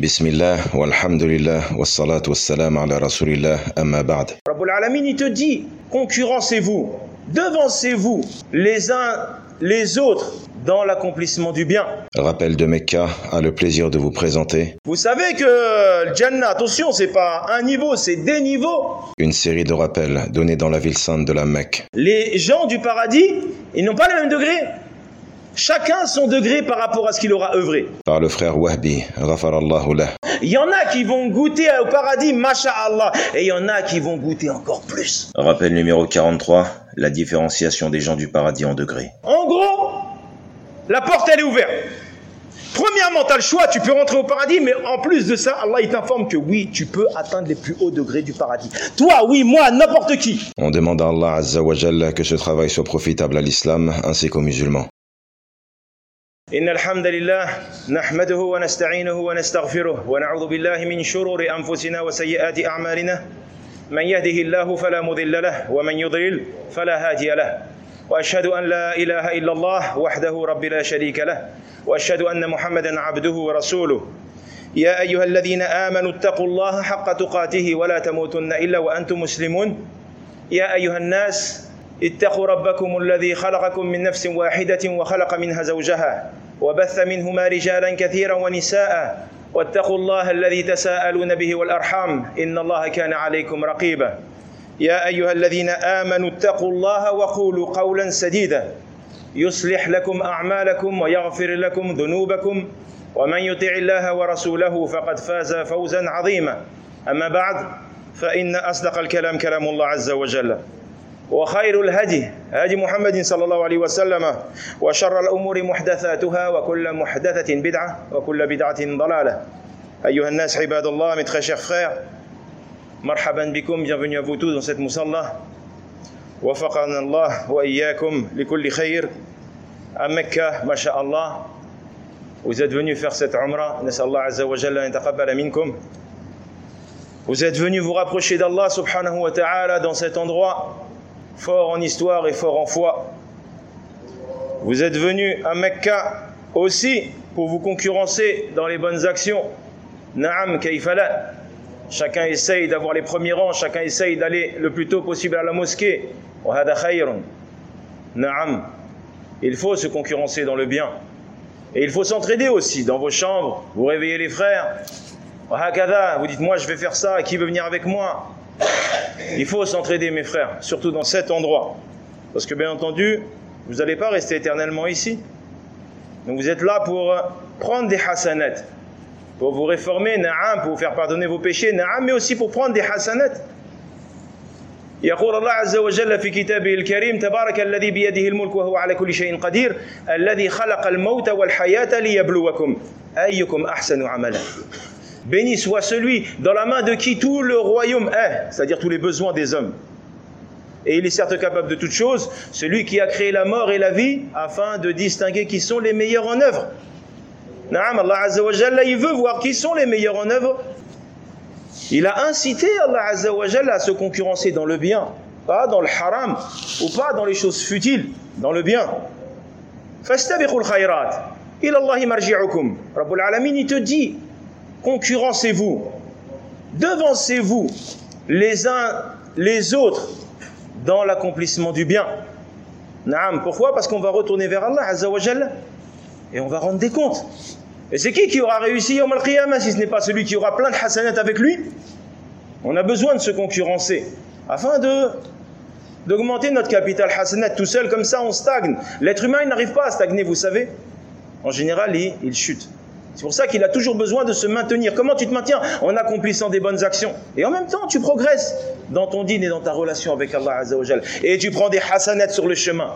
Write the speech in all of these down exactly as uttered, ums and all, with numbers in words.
Bismillah, walhamdulillah, wassalat wassalam ala rasulillah, amma ba'd. Rabbul Alamin, il te dit, concurrencez-vous, devancez-vous les uns les autres dans l'accomplissement du bien. Rappel de Mecca a le plaisir de vous présenter Vous savez que le Jannah, attention, c'est pas un niveau, c'est des niveaux. une série de rappels donnés dans la ville sainte de la Mecque. Les gens du paradis, ils n'ont pas le même degré. Chacun son degré par rapport à ce qu'il aura œuvré. Par le frère Wahbi, ghafarallahu lah. Il y en a qui vont goûter au paradis, masha'Allah, et il y en a qui vont goûter encore plus. Rappel numéro quarante-trois, la différenciation des gens du paradis en degrés. En gros, la porte elle est ouverte. Premièrement, tu as le choix, tu peux rentrer au paradis, mais en plus de ça, Allah il t'informe que oui, tu peux atteindre les plus hauts degrés du paradis. Toi, oui, moi, n'importe qui. On demande à Allah Azza wa Jalla que ce travail soit profitable à l'islam ainsi qu'aux musulmans. إن الحمد لله نحمده ونستعينه ونستغفره ونعوذ بالله من شرور أنفسنا وسيئات أعمالنا من يهده الله فلا مضل له ومن يضلل فلا هادي له وأشهد أن لا إله إلا الله وحده رب لا شريك له وأشهد أن محمدا عبده ورسوله يا أيها الذين آمنوا اتقوا الله حق تقاته ولا تموتن إلا وأنتم مسلمون يا أيها الناس اتقوا ربكم الذي خلقكم من نفس واحدة وخلق منها زوجها وبث منهما رجالا كثيرا ونساء واتقوا الله الذي تساءلون به والأرحام إن الله كان عليكم رقيبا يا أيها الذين آمنوا اتقوا الله وقولوا قولا سديدا يصلح لكم أعمالكم ويغفر لكم ذنوبكم ومن يطع الله ورسوله فقد فاز فوزا عظيما أما بعد فإن أصدق الكلام كلام الله عز وجل وخير الهدي هدي محمد صلى الله عليه وسلم وشر الأمور محدثاتها وكل محدثة بدعة وكل بدعة ضلالة أيها الناس عباد الله mes très chers frères مرحبا بكم bienvenue à vous tous dans cette musalla وفقنا الله وإياكم لكل خير à Mecca ما شاء الله vous êtes venus faire cette umrah نسأل الله عز وجل أن يتقبل منكم vous êtes venus vous rapprocher d'Allah subhanahu wa ta'ala dans cet endroit fort en histoire et fort en foi. Vous êtes venus à Mecca aussi pour vous concurrencer dans les bonnes actions. Na'am kayfala. Chacun essaye d'avoir les premiers rangs, chacun essaye d'aller le plus tôt possible à la mosquée. Wa hada khayrun. Na'am. Il faut se concurrencer dans le bien. Et il faut s'entraider aussi dans vos chambres. Vous réveillez les frères. Wa hakadha. Vous dites moi je vais faire ça, qui veut venir avec moi? Il faut s'entraider mes frères, surtout dans cet endroit. Parce que bien entendu, vous n'allez pas rester éternellement ici. Donc vous êtes là pour prendre des hasanat, pour vous réformer, na'am, pour vous faire pardonner vos péchés, na'am, mais aussi pour prendre des hasanat. يقول الله عز وجل في كتابه الكريم تبارك الذي بيده الملك وهو على كل شيء قدير الذي خلق الموت والحياة ليبلوكم أيكم أحسن عملا. Béni soit celui dans la main de qui tout le royaume est, c'est-à-dire tous les besoins des hommes. Et il est certes capable de toutes choses, celui qui a créé la mort et la vie, afin de distinguer qui sont les meilleurs en œuvre. Naam, Allah Azza wa Jalla, il veut voir qui sont les meilleurs en œuvre. Il a incité Allah Azza wa Jalla à se concurrencer dans le bien, pas dans le haram, ou pas dans les choses futiles, dans le bien. Fastabiqul khayrat, ila Allahi marji'ukum. Rabbul Alamin, il te dit, concurrencez-vous, devancez-vous les uns les autres dans l'accomplissement du bien. Naam, pourquoi? Parce qu'on va retourner vers Allah Azza wa Jalla et on va rendre des comptes. Et c'est qui qui aura réussi Yawm al-Qiyamah si ce n'est pas celui qui aura plein de hasanat avec lui? On a besoin de se concurrencer afin de d'augmenter notre capital hasanat. Tout seul comme ça on stagne. L'être humain il n'arrive pas à stagner, vous savez. En général il, il chute. C'est pour ça qu'il a toujours besoin de se maintenir. Comment tu te maintiens? En accomplissant des bonnes actions. Et en même temps, tu progresses dans ton dîn et dans ta relation avec Allah Azza wa Jalla. Et tu prends des hasanats sur le chemin.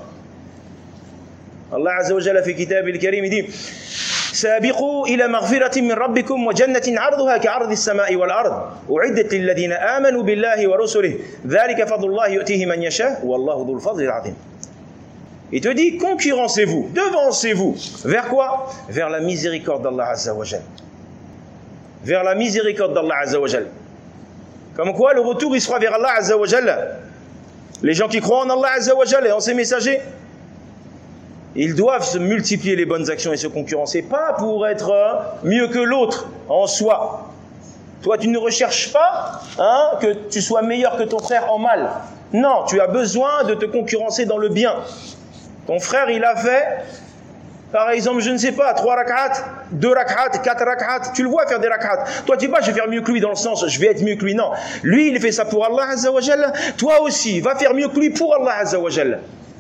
Allah Azza wa Jalla fi kitab al-karim, il dit سابقوا إلى مغفرة من ربكم وجنة عرضها كعرض السماء والأرض أعدت للذين آمنوا بالله ورسله ذلك فضل الله يؤتيه من يشاء والله ذو الفضل العظيم. Il te dit, concurrencez-vous, devancez-vous. Vers quoi? Vers la miséricorde d'Allah Azza wa Jal. Vers la miséricorde d'Allah Azza wa Jal. Comme quoi, le retour, il sera vers Allah Azza wa Jal. Les gens qui croient en Allah Azza wa Jal et en ses messagers. ils doivent se multiplier les bonnes actions et se concurrencer, pas pour être mieux que l'autre en soi. Toi, tu ne recherches pas hein, que tu sois meilleur que ton frère en mal. Non, tu as besoin de te concurrencer dans le bien. Ton frère, il a fait, par exemple, je ne sais pas, trois rak'at, deux rak'at, quatre rak'at. Tu le vois faire des rak'at. Toi, tu dis pas, je vais faire mieux que lui dans le sens, je vais être mieux que lui. Non. Lui, il fait ça pour Allah Azza wa Jalla. Toi aussi, va faire mieux que lui pour Allah Azza wa Jalla.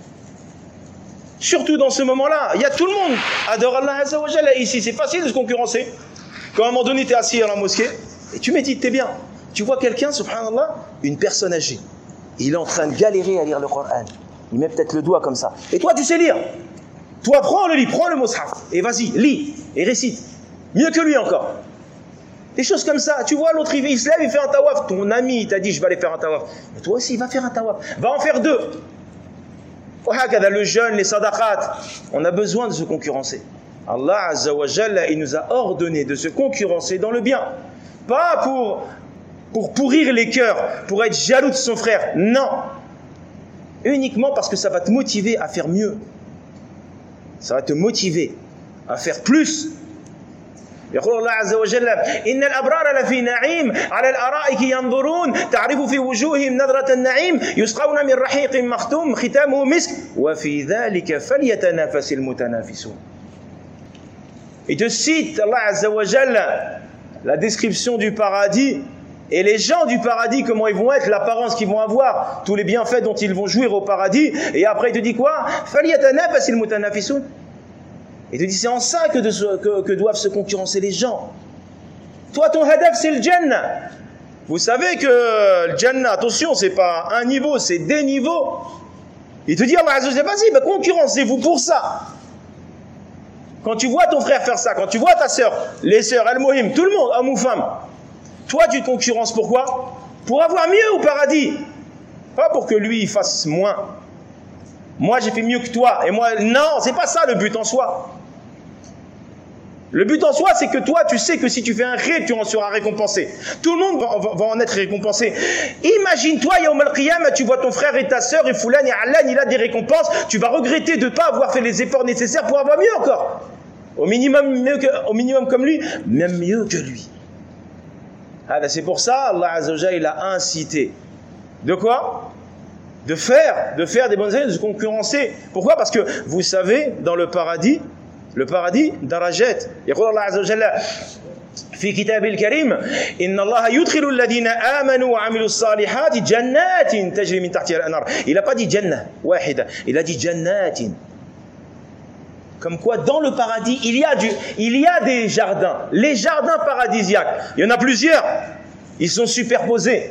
Surtout dans ce moment-là, il y a tout le monde adore Allah Azza wa Jalla. Ici, c'est facile de se concurrencer. Quand à un moment donné, tu es assis à la mosquée, et tu médites, t'es bien. Tu vois quelqu'un, subhanallah, une personne âgée. Il est en train de galérer à lire le Coran. Il met peut-être le doigt comme ça. Et toi, tu sais lire. Toi, prends le lit, prends le mushaf. Et vas-y, lis et récite. Mieux que lui encore. Des choses comme ça. Tu vois, l'autre, il se lève, il fait un tawaf. Ton ami, il t'a dit, je vais aller faire un tawaf. Mais toi aussi, va faire un tawaf. Va en faire deux. Le jeûne, les sadaqat. On a besoin de se concurrencer. Allah Azza wa Jalla, il nous a ordonné de se concurrencer dans le bien. Pas pour, pour pourrir les cœurs, pour être jaloux de son frère. Non. Uniquement parce que ça va te motiver à faire mieux. Ça va te motiver à faire plus. يقول الله عز وجل إن الأبرار لفي نعيم على الأرائك ينظرون تعرف في وجوههم نظرة النعيم يسقون من رحيق مختوم ختامه مسك وفي ذلك فليتنافس المتنافسون. Il te cite Allah Azza wa Jalla la description du paradis et les gens du paradis, comment ils vont être, l'apparence qu'ils vont avoir, tous les bienfaits dont ils vont jouir au paradis. Et après il te dit quoi? فليتنافس المتنافسون. Il te dit c'est en ça que, de, que, que doivent se concurrencer les gens. Toi ton hadaf c'est le Jannah. Vous savez que le Jannah, attention, c'est pas un niveau, c'est des niveaux. Il te dit Allah Azza wa Jalla, vas-y, bah, concurrencez-vous pour ça. Quand tu vois ton frère faire ça, quand tu vois ta sœur, les sœurs, al-Muhim, tout le monde, homme ou femme, toi tu te concurrences pourquoi? Pour avoir mieux au paradis. Pas pour que lui il fasse moins. Moi j'ai fait mieux que toi. Et moi, non, c'est pas ça le but en soi. Le but en soi, c'est que toi, tu sais que si tu fais un khayr, tu en seras récompensé. Tout le monde va, va, va en être récompensé. Imagine-toi, Yawm al-Qiyamah, tu vois ton frère et ta sœur, et Foulan et Allan, il a des récompenses. Tu vas regretter de ne pas avoir fait les efforts nécessaires pour avoir mieux encore. Au minimum, mieux que, au minimum comme lui, même mieux que lui. Ah, c'est pour ça, Allah Azza wa Jalla, il a incité. De quoi? De faire, de faire des bonnes choses, de se concurrencer. Pourquoi? Parce que vous savez, dans le paradis, le paradis, darajat. يقول الله عز وجل في كتابه الكريم إن الله يدخل الذين آمنوا وعملوا الصالحات جنات تجري من تحتها الأنهار. Il n'a pas dit jannah wahida, il a dit jannat. Comme quoi, dans le paradis, il y a du, il y a des jardins, les jardins paradisiaques. Il y en a plusieurs. Ils sont superposés.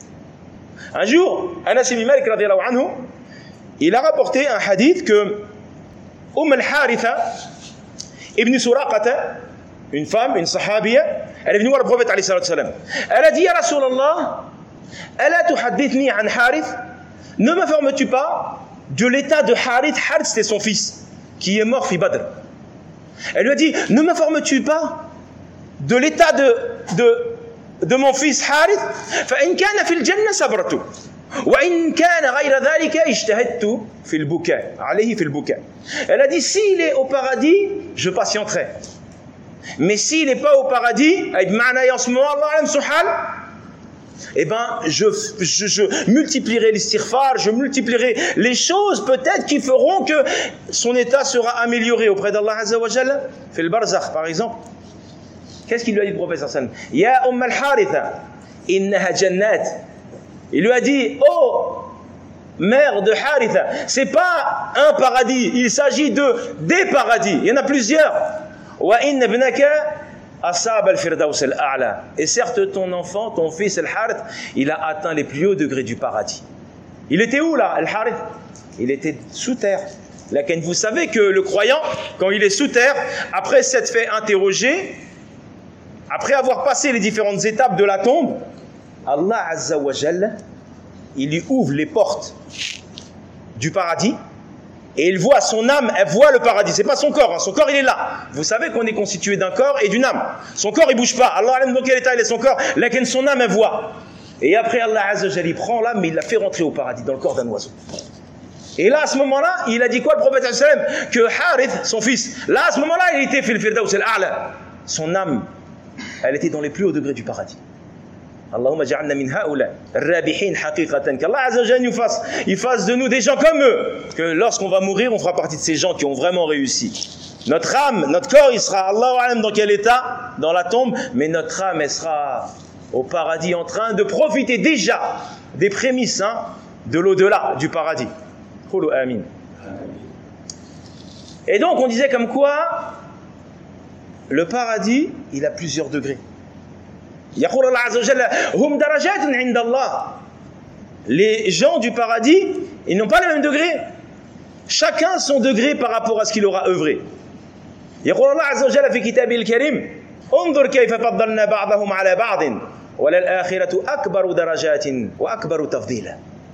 Un jour, Anas ibn Malik radiyallahu anhu, il a rapporté un hadith que Umm al-Haritha ibn Suraqata, une femme, une sahabiya, elle est venue voir le prophète alayhi salatu salam. Elle a dit, Ya Rasulallah, ala tuhaddithni an Harith, ne m'informes-tu pas de l'état de Harith? Harith, c'était son fils, qui est mort fi Badr. Elle lui a dit, ne m'informes-tu pas de l'état de, de, de mon fils Harith? فإن كان في الجنة صبرت وإن كان غير ذلك اجتهدت في البكاء عليه في البكاء. Elle a dit, s'il est au paradis, je patienterai. Mais s'il n'est pas au paradis, en ce moment, Allah aime son hal, eh ben, je, je, je multiplierai l'istighfar, je multiplierai les choses peut-être qui feront que son état sera amélioré auprès d'Allah Azza wa Jalla. Fait le barzakh, par exemple. Qu'est-ce qu'il lui a dit le prophète sallallahu alayhi wa sallam? Ya Umm al-Haritha, innaha jannat. Il lui a dit, oh, mère de Haritha, c'est pas un paradis, il s'agit de des paradis. Il y en a plusieurs. Wa inna ibnaka asab al-firdaus al-a'la. Et certes, ton enfant, ton fils al-Harith, il a atteint les plus hauts degrés du paradis. Il était où là, al-Harith? Il était sous terre. Laquelle vous savez que le croyant, quand il est sous terre, après s'être fait interroger, après avoir passé les différentes étapes de la tombe, Allah Azza wa Jalla, il lui ouvre les portes du paradis et il voit son âme, elle voit le paradis. C'est pas son corps, hein. Son corps il est là. Vous savez qu'on est constitué d'un corps et d'une âme. Son corps il bouge pas. Allah aime dans quel état il est son corps, laquelle son âme elle voit. Et après Allah Azza wa Jalla il prend l'âme mais il la fait rentrer au paradis dans le corps d'un oiseau. Et là, à ce moment-là, il a dit quoi le prophète sallallahu alayhi wa sallam? Que Harith, son fils, là, à ce moment-là, il était fil firdaus al-a'la. Son âme, elle était dans les plus hauts degrés du paradis. Allahumma ja'alna min ha'ula rabihin haqiqatan. Qu'Allah Azza wa Jalla nous fasse, il fasse de nous des gens comme eux. Que lorsqu'on va mourir, on fera partie de ces gens qui ont vraiment réussi. Notre âme, notre corps, il sera, Allahu a'lam dans quel état? Dans la tombe. Mais notre âme, elle sera au paradis en train de profiter déjà des prémices hein, de l'au-delà du paradis. Qulu amin. Et donc, on disait comme quoi le paradis, il a plusieurs degrés. يقول الله عز وجل هم درجات عند الله. Les gens du paradis, ils n'ont pas le même degré. Chacun son degré par rapport à ce qu'il aura œuvré. يقول الله عز وجل في كتابه الكريم انظر كيف فضلنا بعضهم على بعض وللآخرة أكبر درجات وأكبر تفضيلا.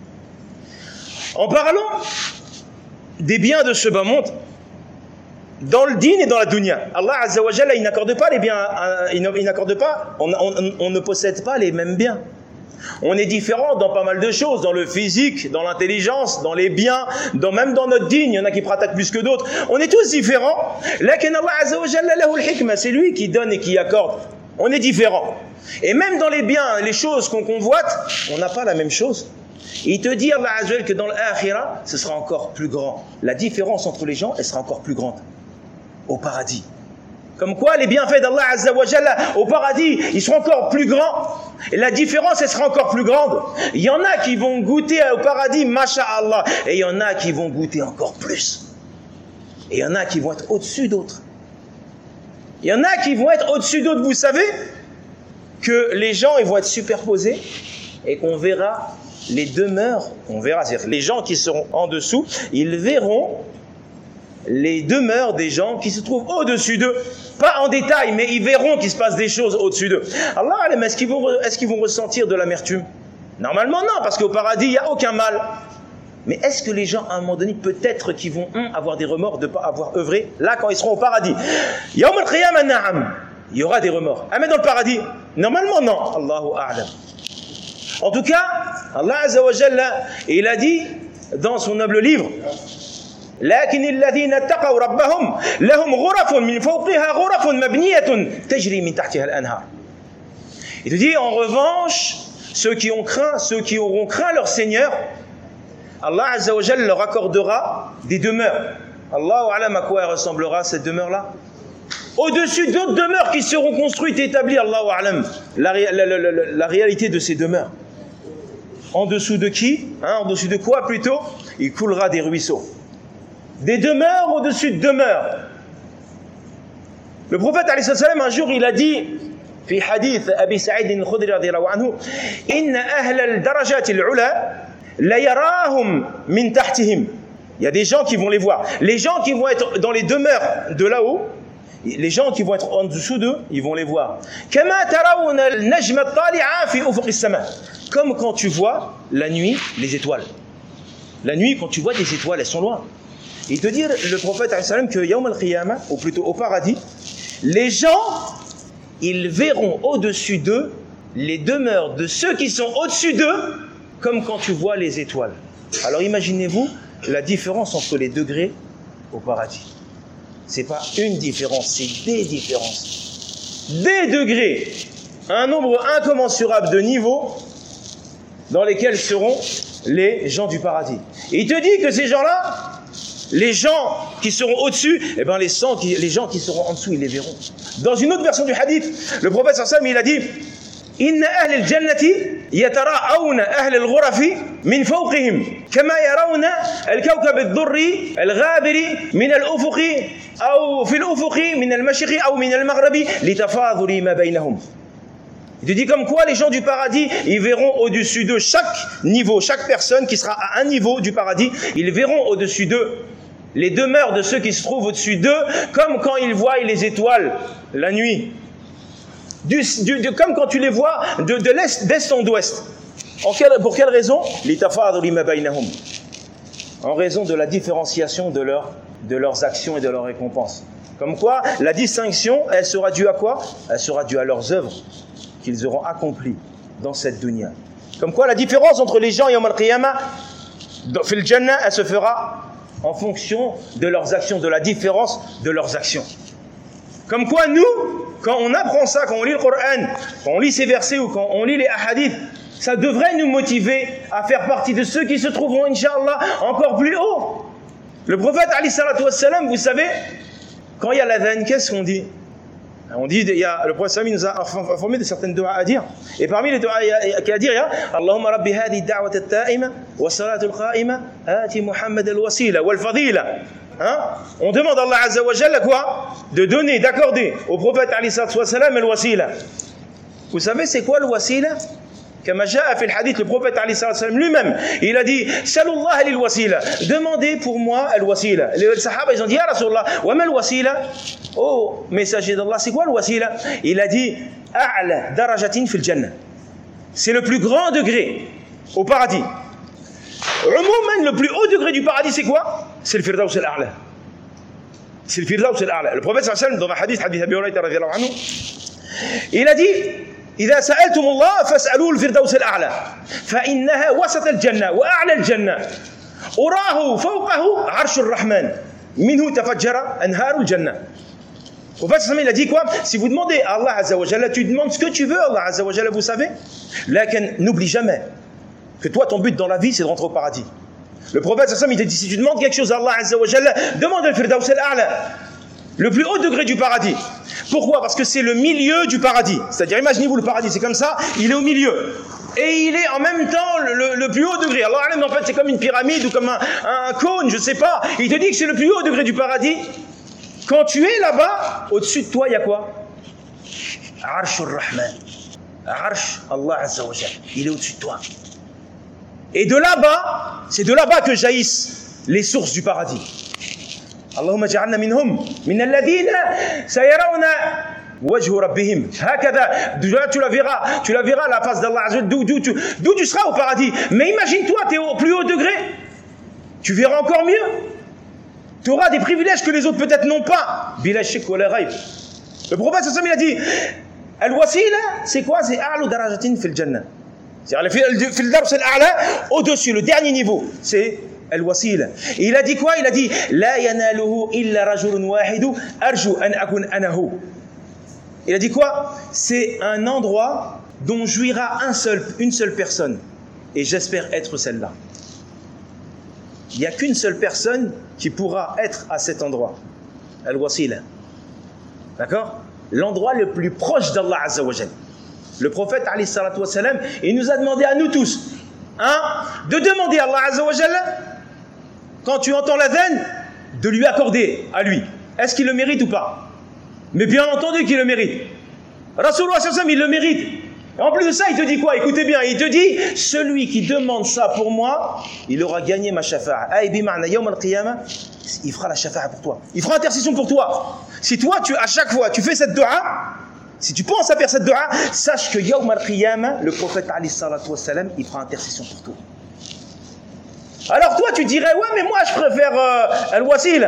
En parlant des biens de ce bas monde, dans le din et dans la dunya, Allah Azza wa Jalla, il n'accorde pas les biens, il n'accorde pas, on, on, on ne possède pas les mêmes biens. On est différent dans pas mal de choses, dans le physique, dans l'intelligence, dans les biens, dans, même dans notre din, il y en a qui pratiquent plus que d'autres. On est tous différents. Lakin Allah Azza wa Jalla lahu al-hikma, c'est lui qui donne et qui accorde. On est différents. Et même dans les biens, les choses qu'on convoite, on n'a pas la même chose. Il te dit Allah Azza wa Jalla que dans l'akhira, ce sera encore plus grand. La différence entre les gens, elle sera encore plus grande. Au paradis. Comme quoi les bienfaits d'Allah Azza wa Jalla au paradis, ils seront encore plus grands. Et la différence, elle sera encore plus grande. Il y en a qui vont goûter au paradis, masha'Allah. Et il y en a qui vont goûter encore plus. Et il y en a qui vont être au-dessus d'autres. Il y en a qui vont être au-dessus d'autres. Vous savez que les gens, ils vont être superposés et qu'on verra les demeures, on verra, c'est-à-dire les gens qui seront en dessous, ils verront les demeures des gens qui se trouvent au-dessus d'eux. Pas en détail, mais ils verront qu'il se passe des choses au-dessus d'eux. Allah, est-ce qu'ils vont, est-ce qu'ils vont ressentir de l'amertume? Normalement non, parce qu'au paradis, il n'y a aucun mal. Mais est-ce que les gens, à un moment donné, peut-être qu'ils vont hum, avoir des remords de ne pas avoir œuvré là quand ils seront au paradis? Yawm al-qiyamah na'am. Il y aura des remords. Ah mais dans le paradis? Normalement non. Allahu a'lam. En tout cas, Allah Azza wa Jalla, il a dit dans son noble livre, لكن الذين اتقوا ربهم لهم غرف من فوقها غرف مبنية تجري من تحتها الأنهار. Il te dit en revanche, ceux qui ont craint, ceux qui auront craint leur Seigneur, Allah Azza wa Jalla leur accordera des demeures. Allahu a'lam à quoi ressemblera cette demeure-là? Au-dessus d'autres demeures qui seront construites et établies, Allahu a'lam, la, la, la, la, la réalité de ces demeures. En dessous de qui hein, en dessous de quoi plutôt? Il coulera des ruisseaux. Des demeures au-dessus de demeures. Le prophète alayhi salam un jour il a dit في حديث أبي سعيد الخدري رضي الله عنه إن أهل الدرجات العلى لا يراهم من تحتهم. Il y a des gens qui vont les voir. Les gens qui vont être dans les demeures de là-haut, les gens qui vont être en dessous d'eux, ils vont les voir. كما ترون النجم الطالع في أفق السماء. Comme quand tu vois la nuit les étoiles. La nuit quand tu vois des étoiles, elles sont loin. Il te dit, le prophète alayhi salam, que Yawm al-Qiyamah, ou plutôt au paradis, les gens, ils verront au-dessus d'eux les demeures de ceux qui sont au-dessus d'eux, comme quand tu vois les étoiles. Alors imaginez-vous la différence entre les degrés au paradis. C'est pas une différence, c'est des différences. Des degrés, un nombre incommensurable de niveaux dans lesquels seront les gens du paradis. Et il te dit que ces gens-là, les gens qui seront au-dessus, eh ben les, qui, les gens qui seront en dessous, ils les verront. Dans une autre version du hadith, le prophète sallallahu alayhi wa sallam, il a dit Inna ahl al-jannati yatara'awna ahl al-ghurafi min fawqihim kama yarawna al-kawkab ad-durri al-ghabiri min al-ufuqi aw fi al-ufuqi min al-mashriqi aw min al-maghribi litafadhuli ma baynahum. Il te dit comme quoi les gens du paradis, ils verront au-dessus d'eux chaque niveau, chaque personne qui sera à un niveau du paradis, ils verront au-dessus d'eux les demeures de ceux qui se trouvent au-dessus d'eux, comme quand ils voient les étoiles la nuit. Du, du, de, comme quand tu les vois de, de l'est, d'est en ouest. En quelle, pour quelle raison? En raison de la différenciation de, leur, de leurs actions et de leurs récompenses. Comme quoi, la distinction, elle sera due à quoi? Elle sera due à leurs œuvres qu'ils auront accomplies dans cette dunya. Comme quoi, la différence entre les gens Yawm al-Qiyamah, Fil Jannah, elle se fera en fonction de leurs actions, de la différence de leurs actions. Comme quoi, nous, quand on apprend ça, quand on lit le Coran, quand on lit ces versets ou quand on lit les hadiths, ça devrait nous motiver à faire partie de ceux qui se trouveront, Inch'Allah, encore plus haut. Le prophète, alayhi salatu wassalam, vous savez, quand il y a l'adhan, qu'est-ce qu'on dit? On dit, il y a, le prophète nous a informé de certaines doigts à dire. Et parmi les doigts qu'il y a à dire, il y a Allahumma rabbi hadi da'wat al-ta'ima wa salat al-qa'ima ati Muhammad al-wasila wal-fadila. Hein? On demande à Allah Azza wa Jalla quoi? De donner, d'accorder au prophète alayhi salatu wassalam al-wasila. Vous savez c'est quoi le wasila? Comme jaa fi al-hadith, le prophète alayhi salatu wassalam lui-même, il a dit Salullah lil wasila. Demandez pour moi al-wasila. Les sahaba ils ont dit Ya Rasulullah, wa ma al-wasila? Oh, messager d'Allah, c'est quoi le wasila? Il a dit A'la darajatin fil jannah. C'est le plus grand degré au paradis. Umouman, le plus haut degré du paradis, c'est quoi? C'est le firdaus al-a'la. C'est le firdaus al-a'la. Le prophète sallallahu alayhi wa sallam, dans un hadith, hadith Abi Hurayra radhiyallahu anhu, il a dit إذا سألتم الله فاسألوه الفردوس الأعلى فإنها وسط الجنة وأعلى الجنة أراه فوقه عرش الرحمن منه تفجر أنهار الجنة. Au fait, il a dit quoi? Si vous demandez à Allah Azza wa Jalla, tu demandes ce que tu veux, Allah Azza wa Jalla, vous savez. Lakin, n'oublie jamais que toi, ton but dans la vie, c'est de rentrer au paradis. Le prophète, il a dit, si tu demandes quelque chose à Allah Azza wa Jalla, demande le Firdaus al-A'la, le plus haut degré du paradis. Pourquoi? Parce que c'est le milieu du paradis. C'est-à-dire, imaginez-vous le paradis, c'est comme ça, il est au milieu. Et il est en même temps le, le, le plus haut degré. Alors, en fait, c'est comme une pyramide ou comme un, un cône, je ne sais pas. Il te dit que c'est le plus haut degré du paradis. Quand tu es là-bas, au-dessus de toi, il y a quoi? Arshur Rahman. Arsh, Allah Azza wa Jalla. Il est au-dessus de toi. Et de là-bas, c'est de là-bas que jaillissent les sources du paradis. اللهم اجعلنا منهم من الذين سيرون وجه ربهم هكذا. Tu la verras, tu la verras la face d'Allah d'où d'où tu d'où tu seras au paradis. Mais imagine-toi, tu es au plus haut degré, tu verras encore mieux. Tu auras des privilèges que les autres peut-être n'ont pas. Bila shak wala ghaib. Le prophète sallallahu alayhi wa sallam il a dit al-wasila, c'est quoi? C'est a'lu darajatin fil jannah. C'est-à-dire fil dars al-a'la, au-dessus, le dernier niveau, c'est al-wasila. Et il a dit quoi? Il a dit la yanaluhu illa rajulun wahidu arju an akun anahu. Il a dit quoi? C'est un endroit dont jouira un seul, une seule personne. Et j'espère être celle-là. Il n'y a qu'une seule personne qui pourra être à cet endroit. Al-wasila. D'accord? L'endroit le plus proche d'Allah Azza wa Jalla. Le prophète alayhi salatu wa salam, il nous a demandé à nous tous, hein, de demander à Allah Azza wa Jalla, quand tu entends l'adhan, de lui accorder à lui. Est-ce qu'il le mérite ou pas? Mais bien entendu qu'il le mérite. Rasulullah sallallahu alayhi wa sallam, il le mérite. Et en plus de ça, il te dit quoi? Écoutez bien, il te dit, celui qui demande ça pour moi, il aura gagné ma shafa'a. Aïe bima'na yawm al-qiyamah, il fera la shafa'a pour toi. Il fera intercession pour toi. Si toi, tu, à chaque fois, tu fais cette dua, si tu penses à faire cette dua, sache que yawm al-qiyamah, le prophète alayhi salatu wa salam, il fera intercession pour toi. Alors toi, tu dirais, ouais, mais moi, je préfère euh, al-wasil.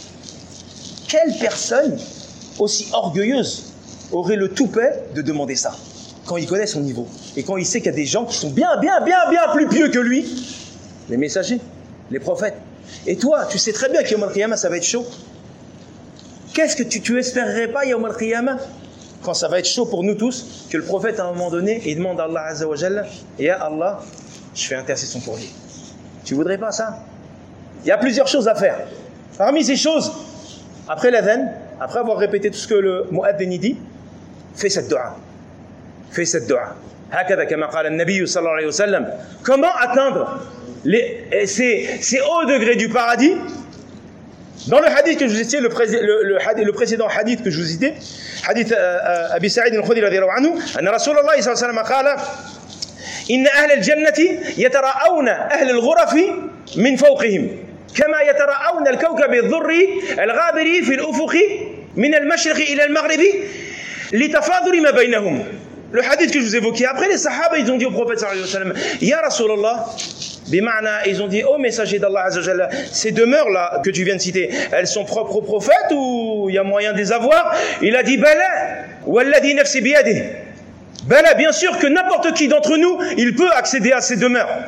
Quelle personne aussi orgueilleuse aurait le toupet de demander ça? Quand il connaît son niveau et quand il sait qu'il y a des gens qui sont bien, bien, bien, bien plus pieux que lui, les messagers, les prophètes. Et toi, tu sais très bien que Yawm al-Qiyamah, ça va être chaud. Qu'est-ce que tu, tu espérerais pas, Yawm al-Qiyamah, quand ça va être chaud pour nous tous, que le prophète, à un moment donné, il demande à Allah Azza wa Jalla, Ya Allah, je fais intercession pour lui. Tu voudrais pas ça? Il y a plusieurs choses à faire. Parmi ces choses, après l'adhan, après avoir répété tout ce que le mu'adhin dit, fais cette dua. Fais cette dua. Hakada kama qala an-nabiy sallallahu alayhi wa sallam. Comment atteindre les, ces, ces hauts degrés du paradis? Dans le hadith que je vous ai cité, le, le, le, hadith, le précédent hadith que je vous ai cité, hadith euh, Abi Sa'id al-Khudri radiyallahu anhu, anna Rasulullah sallallahu alayhi wa sallam qala inna ahla al-jannati yatara'awna ahla al-ghurafi min fawqihim kama yatara'awna al-kawkab ad-dhurri al-ghabiri fi al-ufuqi min al-mashriqi ila al-maghribi litafadhuli ma baynahum. Le hadith que je vous évoquais, après les sahaba, ils ont dit au prophète sallallahu alayhi wa sallam, Ya Rasulallah, bima'na, ils ont dit, oh messager d'Allah Azza wa Jalla, ces demeures-là que tu viens de citer, elles sont propres au prophète ou il y a moyen de les avoir? Il a dit, Bala, walladhi nafsi biyadih. Bala, bien sûr que n'importe qui d'entre nous, il peut accéder à ces demeures.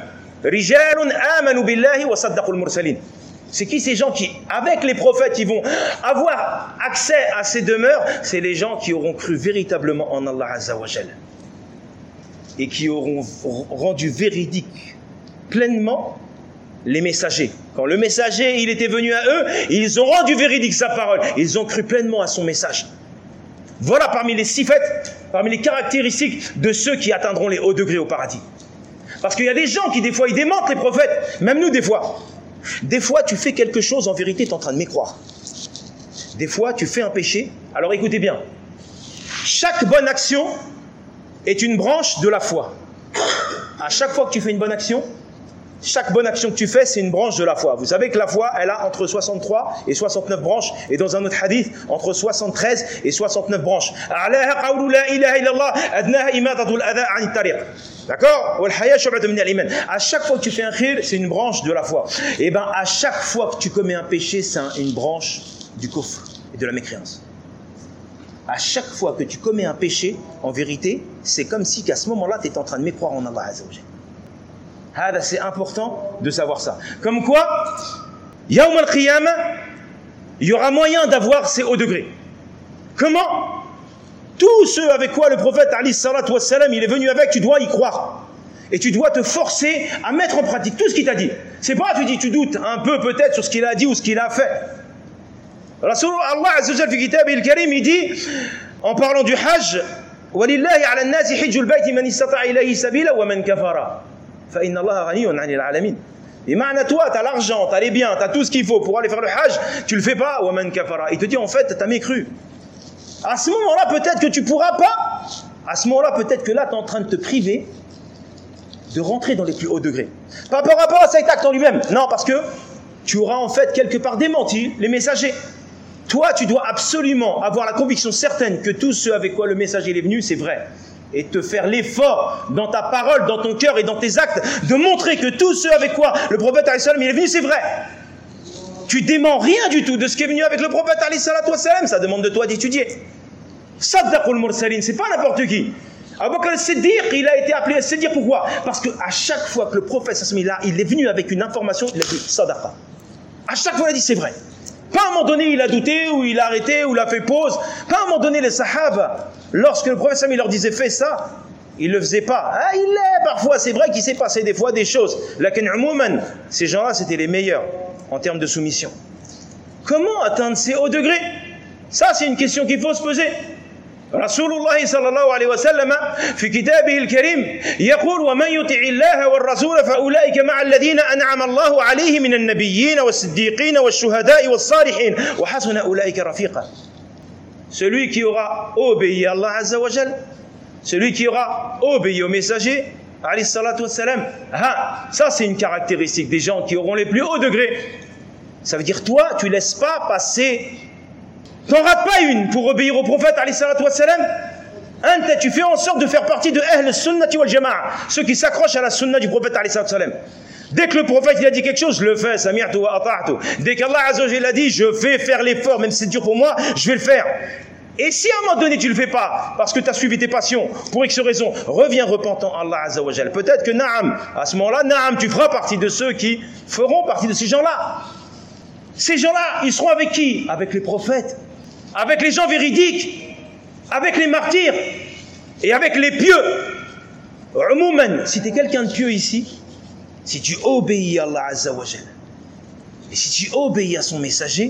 Rijalun amanu billahi wa saddaqul mursalin. C'est qui ces gens qui, avec les prophètes, ils vont avoir accès à ces demeures? C'est les gens qui auront cru véritablement en Allah Azza wa Jal et qui auront rendu véridique pleinement les messagers. Quand le messager il était venu à eux, ils ont rendu véridique sa parole. Ils ont cru pleinement à son message. Voilà parmi les sifat, parmi les caractéristiques de ceux qui atteindront les hauts degrés au paradis. Parce qu'il y a des gens qui des fois ils démentent les prophètes, même nous des fois. Des fois, tu fais quelque chose, en vérité, tu es en train de mécroire. Des fois, tu fais un péché. Alors écoutez bien. Chaque bonne action est une branche de la foi. À chaque fois que tu fais une bonne action, chaque bonne action que tu fais, c'est une branche de la foi. Vous savez que la foi, elle a entre soixante-trois et soixante-neuf branches. Et dans un autre hadith, entre soixante-treize et soixante-neuf branches. D'accord? À chaque fois que tu fais un khir, c'est une branche de la foi. Et bien, à chaque fois que tu commets un péché, c'est une branche du kufr et de la mécréance. À chaque fois que tu commets un péché, en vérité, c'est comme si qu'à ce moment-là, tu es en train de mécroire en Allah Azza wa Jalla. C'est important de savoir ça. Comme quoi, Yawm al-Qiyamah, il y aura moyen d'avoir ces hauts degrés. Comment? Tous ceux avec quoi le prophète alayhi salatu wassalam, il est venu avec, tu dois y croire. Et tu dois te forcer à mettre en pratique tout ce qu'il t'a dit. C'est pas, tu dis, tu doutes un peu peut-être sur ce qu'il a dit ou ce qu'il a fait. Rasulullah Allah Azza wa Jalla fi kitabih al-Karim, il dit, en parlant du Hajj, وَلِلَّهِ عَلَى النَّاسِ حِجُّ الْبَيْتِ مَنِ اسْتَطَاعَ إِلَيْهِ سَبِيلًا وَمَنْ كَفَرَ فَإِنَّ اللَّهَ غَنِيٌّ عَنِ الْعَالَمِينَ. Et maintenant, toi, tu as l'argent, tu as les biens, tu as tout ce qu'il faut pour aller faire le Hajj, tu le fais pas, وَمَنْ كَفَرَ. Il te dit, en fait, tu as mécru. À ce moment-là, peut-être que tu pourras pas. À ce moment-là, peut-être que là, tu es en train de te priver de rentrer dans les plus hauts degrés. Pas par rapport à cet acte en lui-même. Non, parce que tu auras en fait quelque part démenti les messagers. Toi, tu dois absolument avoir la conviction certaine que tout ce avec quoi le messager est venu, c'est vrai. Et te faire l'effort dans ta parole, dans ton cœur et dans tes actes, de montrer que tout ce avec quoi le prophète alayhi salam il est venu, c'est vrai. Tu démens rien du tout de ce qui est venu avec le prophète alayhi salatu wassalam, ça demande de toi d'étudier. Saddaqul mursalin, c'est pas n'importe qui. Abu Bakr al-Siddiq, il a été appelé al-Siddiq, pourquoi? Parce qu'à chaque fois que le prophète il est venu avec une information, il a dit sadaqa. À chaque fois il a dit c'est vrai. Pas à un moment donné il a douté, ou il a arrêté, ou il a fait pause. Pas à un moment donné les sahaba, lorsque le prophète il leur disait fais ça, il ne le faisait pas. Ah, il l'est parfois, c'est vrai qu'il s'est passé des fois des choses. Lakin umouman, ces gens-là c'était les meilleurs en termes de soumission. Comment atteindre ces hauts degrés? Ça c'est une question qu'il faut se poser. Rasulullah sallallahu alayhi wa sallam في كتابه الكريم يقول ومن يطع الله والرسول فأولئك مع الذين أنعم الله عليهم من النبيين والصديقين والشهداء والصالحين وحسن أولئك رفيقا. Celui qui aura obéi à Allah Azza wa Jal, celui qui aura obéi au messager alayhi salatu wassalam, ah, ça c'est une caractéristique des gens qui auront les plus hauts degrés. Ça veut dire toi tu laisses pas passer. T'en rates pas une pour obéir au prophète alayhi salatu wassalam. Anta, tu fais en sorte de faire partie de Ahl Sunnati wal Jama'a, ceux qui s'accrochent à la sunna du prophète alayhi salatu wassalam. Dès que le prophète il a dit quelque chose, je le fais, sami'tu wa ata'tu. Dès qu'Allah Azza wa Jalla a dit, je vais faire l'effort, même si c'est dur pour moi, je vais le faire. Et si à un moment donné tu le fais pas, parce que tu as suivi tes passions, pour X raison, reviens repentant Allah Azza wa Jalla. Peut-être que Naam, à ce moment-là, Naam, tu feras partie de ceux qui feront partie de ces gens-là. Ces gens-là, ils seront avec qui? Avec les prophètes, avec les gens véridiques, avec les martyrs et avec les pieux. Umouman, si tu es quelqu'un de pieux ici, si tu obéis à Allah Azza wa Jalla et si tu obéis à son messager,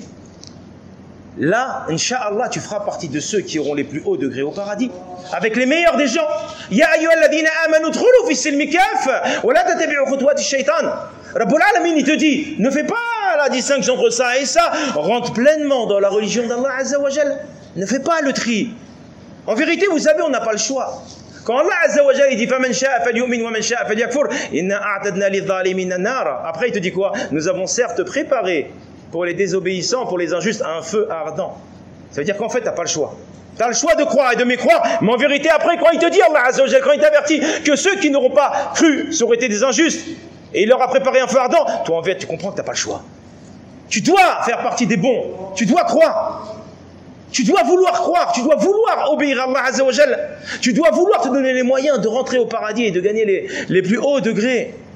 là, Inch'Allah, tu feras partie de ceux qui auront les plus hauts degrés au paradis, avec les meilleurs des gens. Ya ayyuhalladhina amanu udkhulu fi silmi kaffa wa la tattabi'u khutuwati shaytan. Rabbul Alamin, il te dit, ne fais pas la distinction entre ça et ça, rentre pleinement dans la religion d'Allah Azza wa Jalla. Ne fais pas le tri. En vérité, vous savez, on n'a pas le choix. Quand Allah Azza wa Jalla il dit faman sha'a falyu'min wa man sha'a falyakfur, inna a'tadna lidh-dhalimina nar. Après, il te dit quoi? Nous avons certes préparé pour les désobéissants, pour les injustes, un feu ardent. Ça veut dire qu'en fait, tu n'as pas le choix. Tu as le choix de croire et de mécroire, mais en vérité, après, quand il te dit, Allah Azza wa Jalla, quand il t'avertit que ceux qui n'auront pas cru auraient été des injustes, et il leur a préparé un feu ardent, toi, en fait, tu comprends que tu n'as pas le choix. Tu dois faire partie des bons. Tu dois croire. Tu dois vouloir croire. Tu dois vouloir obéir à Allah Azza wa Jalla. Tu dois vouloir te donner les moyens de rentrer au paradis et de gagner les, les plus hauts degrés.